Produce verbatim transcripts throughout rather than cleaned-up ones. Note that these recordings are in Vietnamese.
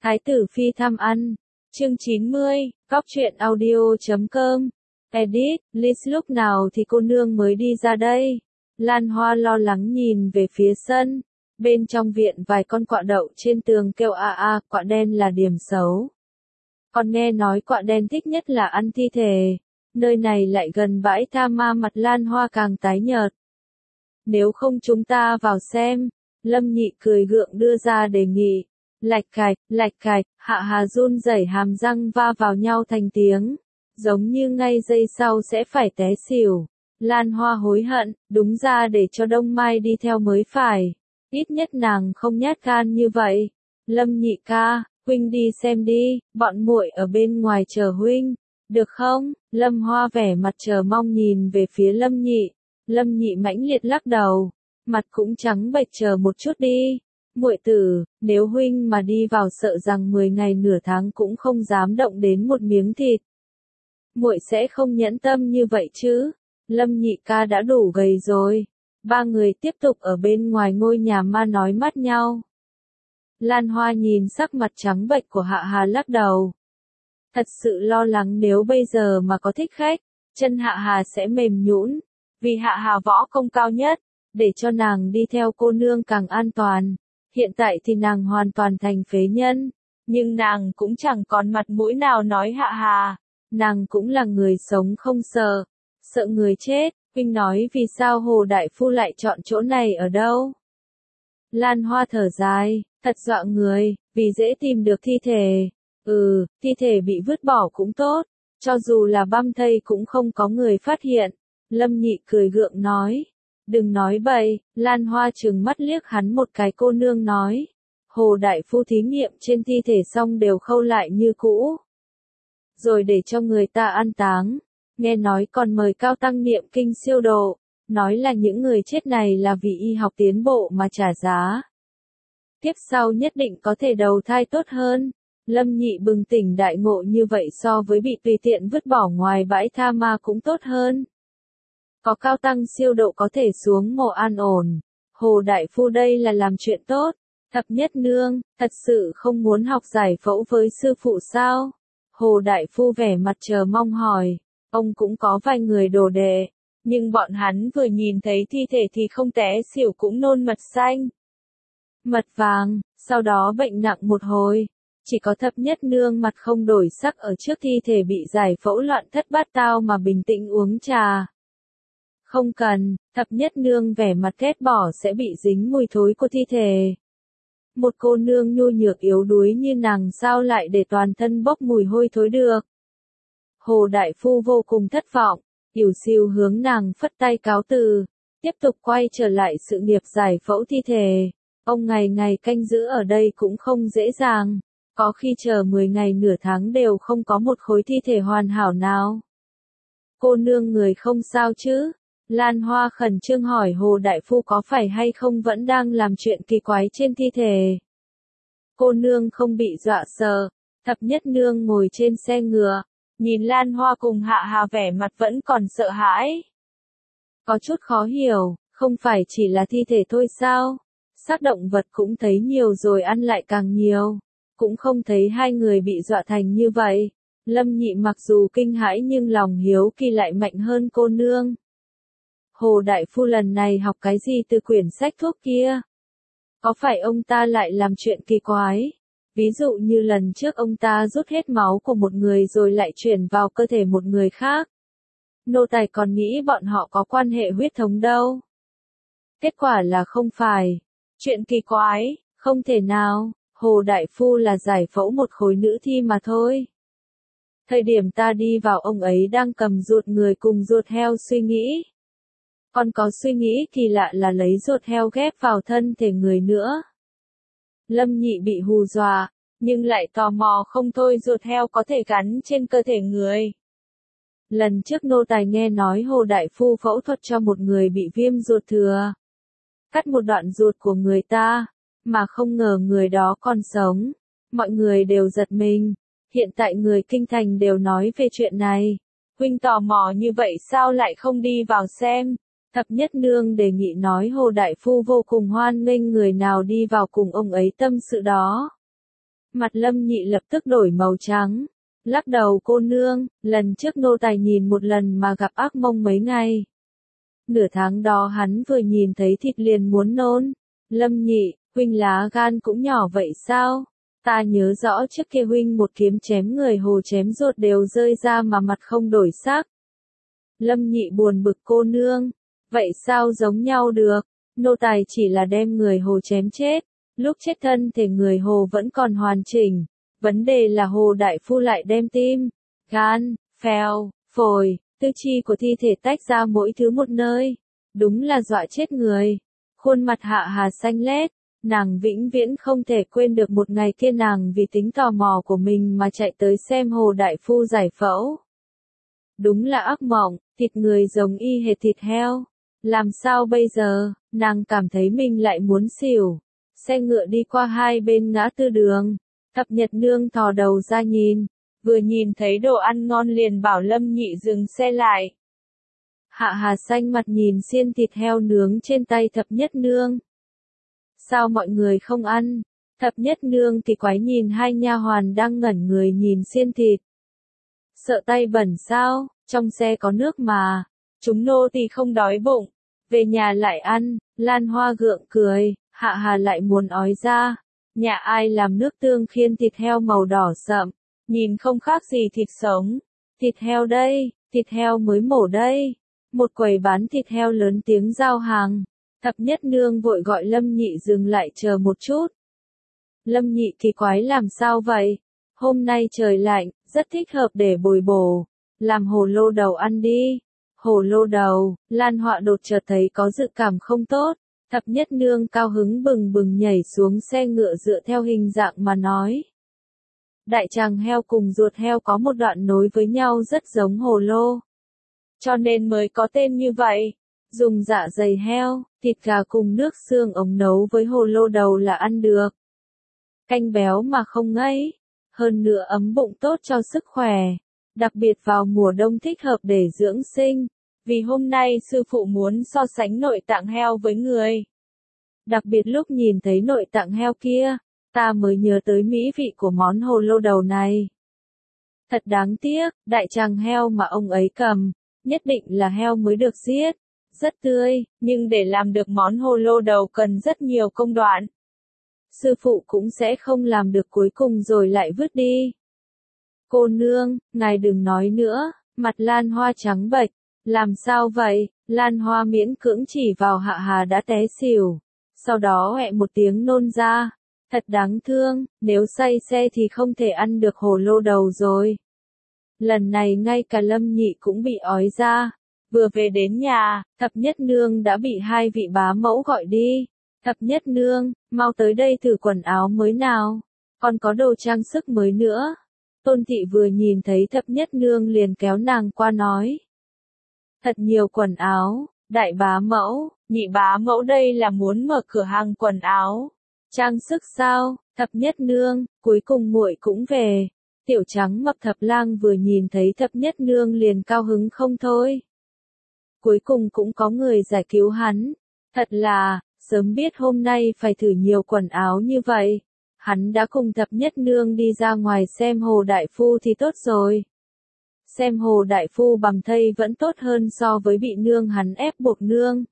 Thái tử phi thăm ăn. Chương chín mươi, Góc truyện audio chấm com. Edit, Liz lúc nào thì cô nương mới đi ra đây? Lan Hoa lo lắng nhìn về phía sân. Bên trong viện vài con quạ đậu trên tường kêu a a, quạ đen là điểm xấu. Còn nghe nói quạ đen thích nhất là ăn thi thể. Nơi này lại gần bãi tha ma, mặt Lan Hoa càng tái nhợt. Nếu không chúng ta vào xem. Lâm Nhị cười gượng đưa ra đề nghị. Lạch cạch, lạch cạch, Hạ Hà run rẩy hàm răng va vào nhau thành tiếng, giống như ngay giây sau sẽ phải té xỉu. Lan Hoa hối hận, đúng ra để cho Đông Mai đi theo mới phải. Ít nhất nàng không nhát gan như vậy. Lâm Nhị ca, huynh đi xem đi, bọn muội ở bên ngoài chờ huynh, được không? Lâm Hoa vẻ mặt chờ mong nhìn về phía Lâm Nhị. Lâm Nhị mãnh liệt lắc đầu, mặt cũng trắng bệch, chờ một chút đi. Muội tử, nếu huynh mà đi vào sợ rằng mười ngày nửa tháng cũng không dám động đến một miếng thịt. Muội sẽ không nhẫn tâm như vậy chứ? Lâm Nhị ca đã đủ gầy rồi. Ba người tiếp tục ở bên ngoài ngôi nhà ma nói mát nhau. Lan Hoa nhìn sắc mặt trắng bệch của Hạ Hà lắc đầu. Thật sự lo lắng nếu bây giờ mà có thích khách, chân Hạ Hà sẽ mềm nhũn, vì Hạ Hà võ công cao nhất, để cho nàng đi theo cô nương càng an toàn. Hiện tại thì nàng hoàn toàn thành phế nhân, nhưng nàng cũng chẳng còn mặt mũi nào nói Hạ Hà. Nàng cũng là người sống không sợ, sợ người chết. Huynh nói vì sao Hồ Đại Phu lại chọn chỗ này ở đâu? Lan Hoa thở dài, thật dọa người, vì dễ tìm được thi thể. Ừ, thi thể bị vứt bỏ cũng tốt, cho dù là băm thây cũng không có người phát hiện. Lâm Nhị cười gượng nói. Đừng nói bậy, Lan Hoa trừng mắt liếc hắn một cái. Cô nương nói, Hồ Đại Phu thí nghiệm trên thi thể xong đều khâu lại như cũ, rồi để cho người ta an táng. Nghe nói còn mời cao tăng niệm kinh siêu độ, nói là những người chết này là vì y học tiến bộ mà trả giá. Tiếp sau nhất định có thể đầu thai tốt hơn. Lâm Nhị bừng tỉnh đại ngộ, như vậy so với bị tùy tiện vứt bỏ ngoài bãi tha ma cũng tốt hơn. Có cao tăng siêu độ có thể xuống mộ an ổn. Hồ Đại Phu đây là làm chuyện tốt. Thập Nhất Nương, thật sự không muốn học giải phẫu với sư phụ sao? Hồ Đại Phu vẻ mặt chờ mong hỏi. Ông cũng có vài người đồ đệ, nhưng bọn hắn vừa nhìn thấy thi thể thì không té xỉu cũng nôn mật xanh, mật vàng, sau đó bệnh nặng một hồi. Chỉ có Thập Nhất Nương mặt không đổi sắc ở trước thi thể bị giải phẫu loạn thất bát tao mà bình tĩnh uống trà. Không cần, Thập Nhất Nương vẻ mặt ghét bỏ sẽ bị dính mùi thối của thi thể. Một cô nương nhu nhược yếu đuối như nàng sao lại để toàn thân bốc mùi hôi thối được? Hồ Đại Phu vô cùng thất vọng, ỉu xìu hướng nàng phất tay cáo từ, tiếp tục quay trở lại sự nghiệp giải phẫu thi thể. Ông ngày ngày canh giữ ở đây cũng không dễ dàng, có khi chờ mười ngày nửa tháng đều không có một khối thi thể hoàn hảo nào. Cô nương người không sao chứ? Lan Hoa khẩn trương hỏi Hồ Đại Phu có phải hay không vẫn đang làm chuyện kỳ quái trên thi thể. Cô nương không bị dọa sợ. Thập Nhất Nương ngồi trên xe ngựa, nhìn Lan Hoa cùng Hạ Hà vẻ mặt vẫn còn sợ hãi. Có chút khó hiểu, không phải chỉ là thi thể thôi sao? Xác động vật cũng thấy nhiều rồi, ăn lại càng nhiều. Cũng không thấy hai người bị dọa thành như vậy. Lâm Nhị mặc dù kinh hãi nhưng lòng hiếu kỳ lại mạnh hơn cô nương. Hồ Đại Phu lần này học cái gì từ quyển sách thuốc kia? Có phải ông ta lại làm chuyện kỳ quái? Ví dụ như lần trước ông ta rút hết máu của một người rồi lại chuyển vào cơ thể một người khác. Nô tài còn nghĩ bọn họ có quan hệ huyết thống đâu. Kết quả là không phải. Chuyện kỳ quái, không thể nào. Hồ Đại Phu là giải phẫu một khối nữ thi mà thôi. Thời điểm ta đi vào ông ấy đang cầm ruột người cùng ruột heo suy nghĩ. Còn có suy nghĩ kỳ lạ là lấy ruột heo ghép vào thân thể người nữa. Lâm Nhị bị hù dọa, nhưng lại tò mò không thôi, ruột heo có thể gắn trên cơ thể người. Lần trước nô tài nghe nói Hồ Đại Phu phẫu thuật cho một người bị viêm ruột thừa, cắt một đoạn ruột của người ta, mà không ngờ người đó còn sống. Mọi người đều giật mình, hiện tại người kinh thành đều nói về chuyện này. Huynh tò mò như vậy sao lại không đi vào xem? Thập Nhất Nương đề nghị nói. Hồ Đại Phu vô cùng hoan nghênh người nào đi vào cùng ông ấy tâm sự đó. Mặt Lâm Nhị lập tức đổi màu trắng. Lắc đầu cô nương, lần trước nô tài nhìn một lần mà gặp ác mộng mấy ngày. Nửa tháng đó hắn vừa nhìn thấy thịt liền muốn nôn. Lâm Nhị, huynh lá gan cũng nhỏ vậy sao? Ta nhớ rõ trước kia huynh một kiếm chém người hồ chém ruột đều rơi ra mà mặt không đổi sắc. Lâm Nhị buồn bực cô nương. Vậy sao giống nhau được? Nô tài chỉ là đem người hồ chém chết. Lúc chết thân thể người hồ vẫn còn hoàn chỉnh. Vấn đề là hồ đại phu lại đem tim, gan, phèo, phổi, tư chi của thi thể tách ra mỗi thứ một nơi. Đúng là dọa chết người. Khuôn mặt Hạ Hà xanh lét. Nàng vĩnh viễn không thể quên được một ngày kia nàng vì tính tò mò của mình mà chạy tới xem hồ đại phu giải phẫu. Đúng là ác mộng, thịt người giống y hệt thịt heo. Làm sao bây giờ, nàng cảm thấy mình lại muốn xỉu. Xe ngựa đi qua hai bên ngã tư đường. Thập Nhật Nương thò đầu ra nhìn. Vừa nhìn thấy đồ ăn ngon liền bảo Lâm Nhị dừng xe lại. Hạ Hà xanh mặt nhìn xiên thịt heo nướng trên tay Thập Nhất Nương. Sao mọi người không ăn? Thập Nhất Nương thì quái nhìn hai nha hoàn đang ngẩn người nhìn xiên thịt. Sợ tay bẩn sao? Trong xe có nước mà. Chúng nô thì không đói bụng. Về nhà lại ăn. Lan Hoa gượng cười. Hạ Hà lại muốn ói ra. Nhà ai làm nước tương khiên thịt heo màu đỏ sậm. Nhìn không khác gì thịt sống. Thịt heo đây. Thịt heo mới mổ đây. Một quầy bán thịt heo lớn tiếng giao hàng. Thập Nhất Nương vội gọi Lâm Nhị dừng lại chờ một chút. Lâm Nhị kỳ quái làm sao vậy? Hôm nay trời lạnh, rất thích hợp để bồi bổ. Làm hồ lô đầu ăn đi. Hồ lô đầu, Lan Họa đột chợt thấy có dự cảm không tốt. Thập Nhất Nương cao hứng bừng bừng nhảy xuống xe ngựa dựa theo hình dạng mà nói. Đại tràng heo cùng ruột heo có một đoạn nối với nhau rất giống hồ lô. Cho nên mới có tên như vậy. Dùng dạ dày heo, thịt gà cùng nước xương ống nấu với hồ lô đầu là ăn được. Canh béo mà không ngấy. Hơn nữa ấm bụng tốt cho sức khỏe. Đặc biệt vào mùa đông thích hợp để dưỡng sinh. Vì hôm nay sư phụ muốn so sánh nội tạng heo với người. Đặc biệt lúc nhìn thấy nội tạng heo kia, ta mới nhớ tới mỹ vị của món hồ lô đầu này. Thật đáng tiếc, đại tràng heo mà ông ấy cầm, nhất định là heo mới được giết. Rất tươi, nhưng để làm được món hồ lô đầu cần rất nhiều công đoạn. Sư phụ cũng sẽ không làm được cuối cùng rồi lại vứt đi. Cô nương, ngài đừng nói nữa, mặt Lan Hoa trắng bệch. Làm sao vậy? Lan Hoa miễn cưỡng chỉ vào Hạ Hà đã té xỉu. Sau đó hẹ một tiếng nôn ra. Thật đáng thương, nếu say xe thì không thể ăn được hồ lô đầu rồi. Lần này ngay cả Lâm Nhị cũng bị ói ra. Vừa về đến nhà, Thập Nhất Nương đã bị hai vị bá mẫu gọi đi. Thập Nhất Nương, mau tới đây thử quần áo mới nào. Còn có đồ trang sức mới nữa. Tôn Thị vừa nhìn thấy Thập Nhất Nương liền kéo nàng qua nói. Thật nhiều quần áo, đại bá mẫu, nhị bá mẫu đây là muốn mở cửa hàng quần áo. Trang sức sao? Thập Nhất Nương, cuối cùng muội cũng về. Tiểu Trắng Mập Thập Lang vừa nhìn thấy Thập Nhất Nương liền cao hứng không thôi. Cuối cùng cũng có người giải cứu hắn. Thật là, sớm biết hôm nay phải thử nhiều quần áo như vậy. Hắn đã cùng Thập Nhất Nương đi ra ngoài xem Hồ Đại Phu thì tốt rồi. Xem Hồ Đại Phu bằm thây vẫn tốt hơn so với bị nương hắn ép buộc nương.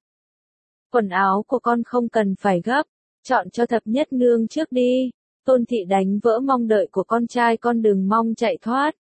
Quần áo của con không cần phải gấp, chọn cho Thập Nhất Nương trước đi. Tôn Thị đánh vỡ mong đợi của con trai, con đừng mong chạy thoát.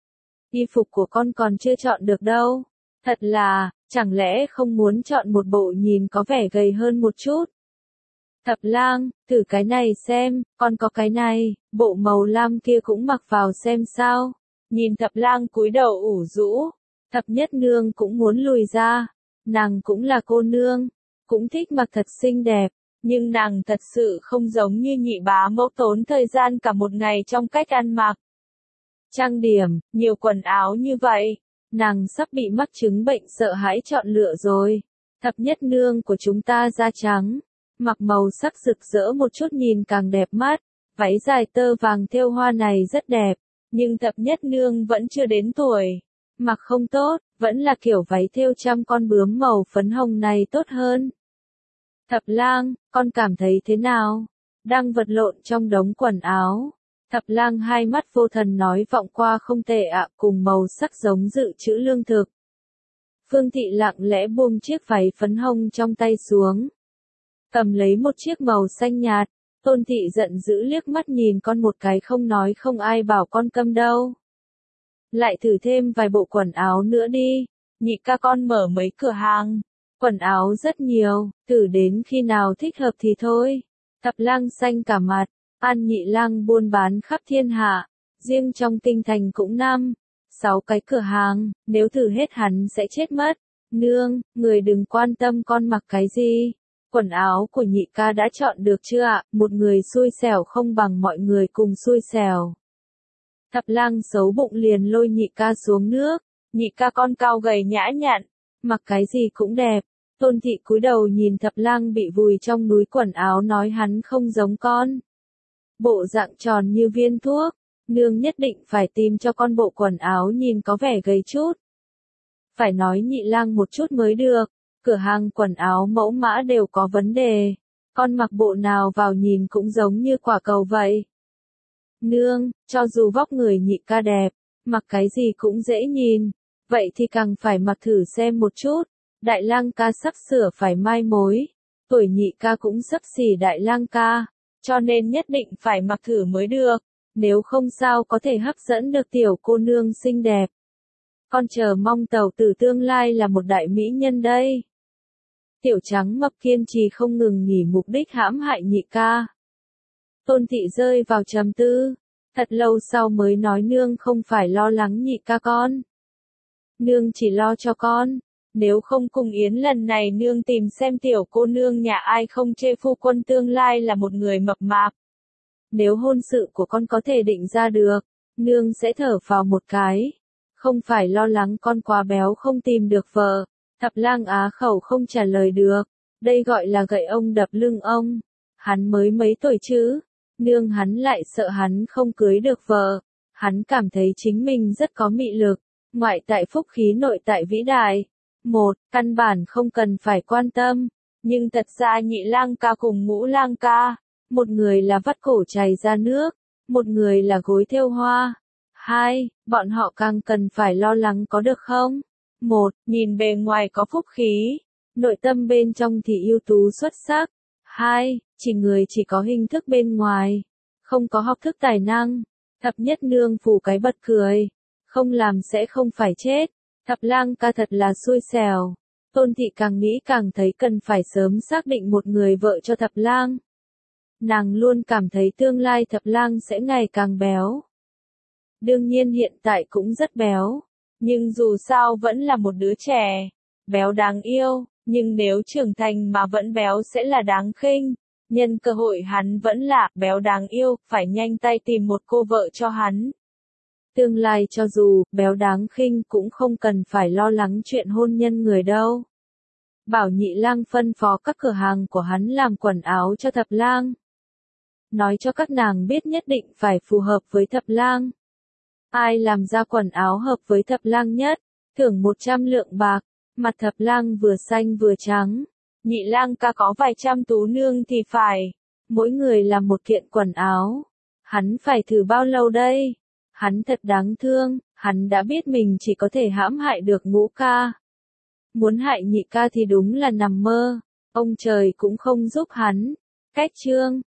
Y phục của con còn chưa chọn được đâu. Thật là, chẳng lẽ không muốn chọn một bộ nhìn có vẻ gầy hơn một chút? Thập Lang, thử cái này xem, con có cái này, bộ màu lam kia cũng mặc vào xem sao. Nhìn Thập Lang cúi đầu ủ rũ, Thập Nhất Nương cũng muốn lùi ra. Nàng cũng là cô nương, cũng thích mặc thật xinh đẹp, nhưng nàng thật sự không giống như nhị bá mẫu tốn thời gian cả một ngày trong cách ăn mặc. Trang điểm, nhiều quần áo như vậy, nàng sắp bị mắc chứng bệnh sợ hãi chọn lựa rồi. Thập Nhất Nương của chúng ta da trắng, mặc màu sắc rực rỡ một chút nhìn càng đẹp mắt, váy dài tơ vàng thêu hoa này rất đẹp, nhưng Thập Nhất Nương vẫn chưa đến tuổi. Mặc không tốt, vẫn là kiểu váy thêu trăm con bướm màu phấn hồng này tốt hơn. Thập Lang, con cảm thấy thế nào? Đang vật lộn trong đống quần áo. Thập Lang hai mắt vô thần nói vọng qua không tệ ạ, cùng màu sắc giống dự trữ lương thực. Phương Thị lặng lẽ buông chiếc váy phấn hồng trong tay xuống. Cầm lấy một chiếc màu xanh nhạt, Tôn Thị giận dữ liếc mắt nhìn con một cái không nói không ai bảo con câm đâu. Lại thử thêm vài bộ quần áo nữa đi, nhị ca con mở mấy cửa hàng. Quần áo rất nhiều, thử đến khi nào thích hợp thì thôi. Thập Lang xanh cả mặt, An Nhị Lang buôn bán khắp thiên hạ, riêng trong kinh thành cũng năm, sáu cái cửa hàng, nếu thử hết hắn sẽ chết mất. Nương, người đừng quan tâm con mặc cái gì. Quần áo của nhị ca đã chọn được chưa ạ? Một người xui xẻo không bằng mọi người cùng xui xẻo. Thập Lang xấu bụng liền lôi nhị ca xuống nước. Nhị ca con cao gầy nhã nhặn, mặc cái gì cũng đẹp. Tôn Thị cúi đầu nhìn Thập Lang bị vùi trong núi quần áo nói hắn không giống con. Bộ dạng tròn như viên thuốc, nương nhất định phải tìm cho con bộ quần áo nhìn có vẻ gầy chút. Phải nói Nhị Lang một chút mới được, cửa hàng quần áo mẫu mã đều có vấn đề, con mặc bộ nào vào nhìn cũng giống như quả cầu vậy. Nương, cho dù vóc người nhị ca đẹp, mặc cái gì cũng dễ nhìn, vậy thì càng phải mặc thử xem một chút. Đại Lang ca sắp sửa phải mai mối, tuổi nhị ca cũng sắp xỉ Đại Lang ca, cho nên nhất định phải mặc thử mới được, nếu không sao có thể hấp dẫn được tiểu cô nương xinh đẹp. Con chờ mong tẩu tử tương lai là một đại mỹ nhân đây. Tiểu Trắng Mập kiên trì không ngừng nghỉ mục đích hãm hại nhị ca. Tôn Thị rơi vào trầm tư, thật lâu sau mới nói nương không phải lo lắng nhị ca con. Nương chỉ lo cho con. Nếu không cùng Yến lần này nương tìm xem tiểu cô nương nhà ai không chê phu quân tương lai là một người mập mạp. Nếu hôn sự của con có thể định ra được, nương sẽ thở phào một cái. Không phải lo lắng con quá béo không tìm được vợ. Thập Lang á khẩu không trả lời được. Đây gọi là gậy ông đập lưng ông. Hắn mới mấy tuổi chứ. Nương hắn lại sợ hắn không cưới được vợ. Hắn cảm thấy chính mình rất có mị lực. Ngoại tại phúc khí nội tại vĩ đại. Một, căn bản không cần phải quan tâm, nhưng thật ra Nhị Lang ca cùng Ngũ Lang ca, một người là vắt cổ chảy ra nước, một người là gối thêu hoa. Hai, bọn họ càng cần phải lo lắng có được không? Một, nhìn bề ngoài có phúc khí, nội tâm bên trong thì ưu tú xuất sắc. Hai, chỉ người chỉ có hình thức bên ngoài, không có học thức tài năng. Thập nhất nương phủ cái bật cười, không làm sẽ không phải chết. Thập Lang ca thật là xui xẻo. Tôn Thị càng nghĩ càng thấy cần phải sớm xác định một người vợ cho Thập Lang. Nàng luôn cảm thấy tương lai Thập Lang sẽ ngày càng béo. Đương nhiên hiện tại cũng rất béo, nhưng dù sao vẫn là một đứa trẻ, béo đáng yêu, nhưng nếu trưởng thành mà vẫn béo sẽ là đáng khinh. Nhân cơ hội hắn vẫn là béo đáng yêu, phải nhanh tay tìm một cô vợ cho hắn. Tương lai cho dù béo đáng khinh cũng không cần phải lo lắng chuyện hôn nhân người đâu. Bảo Nhị Lang phân phó các cửa hàng của hắn làm quần áo cho Thập Lang. Nói cho các nàng biết nhất định phải phù hợp với Thập Lang. Ai làm ra quần áo hợp với Thập Lang nhất, thưởng một trăm lượng bạc. Mặt Thập Lang vừa xanh vừa trắng. Nhị Lang ca có vài trăm tú nương thì phải. Mỗi người làm một kiện quần áo. Hắn phải thử bao lâu đây? Hắn thật đáng thương, hắn đã biết mình chỉ có thể hãm hại được Ngũ ca. Muốn hại nhị ca thì đúng là nằm mơ, ông trời cũng không giúp hắn. Cách chương